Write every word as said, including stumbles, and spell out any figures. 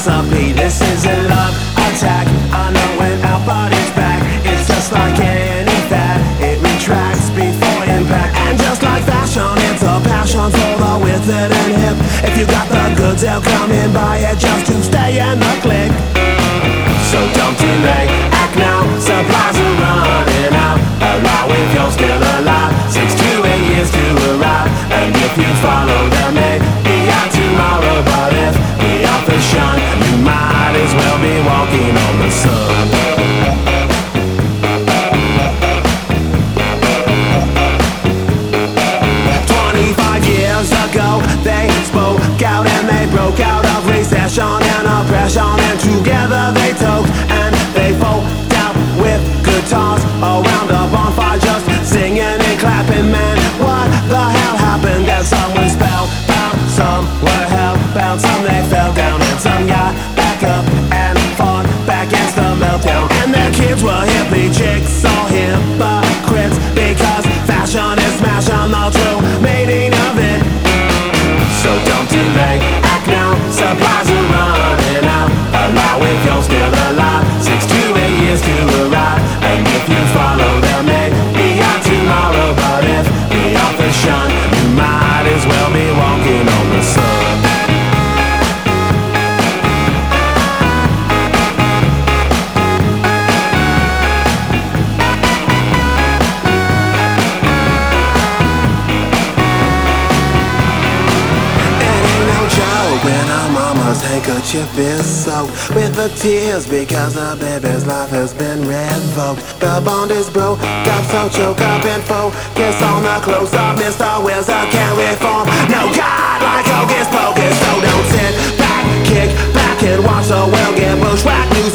recipe. This is a love attack. I know when our body's back, it's just like any fad. It retracts before impact. And just like fashion, it's a passion for the withered and hip. If you got the goods, they'll come and buy it just to stay in the clique. So don't delay, act now, supplies are running out. Allow if you're still alive, six to eight years to arrive. And if you follow them, may be out tomorrow. But if the author shine, you might as well be walking on the sun. Twenty-five years ago, they spoke out and they broke out of recession and oppression. And together they took and they folk out with guitars around a bonfire, just singing and clapping. Man, what the hell happened? And some were spellbound, some were hellbound, some they fell down, and some got back up and fought back against the meltdown. And their kids were hippie chicks or hypocrites, because fashion is smashing the true meaning of it. So don't delay, act now, supplies are running out. Allow if you're still alive, six to eight years to arrive. And if you follow them, may be out tomorrow. But if the authors shine, you might as well be walking on the sun. When our mama's handkerchief is soaked with the tears because the baby's life has been revoked. The bond is broke up, so choke up and focus on the close-up. Mister Wizard can't reform. No God like Hocus Pocus. So don't sit back, kick back and watch the world get bushwhacked. News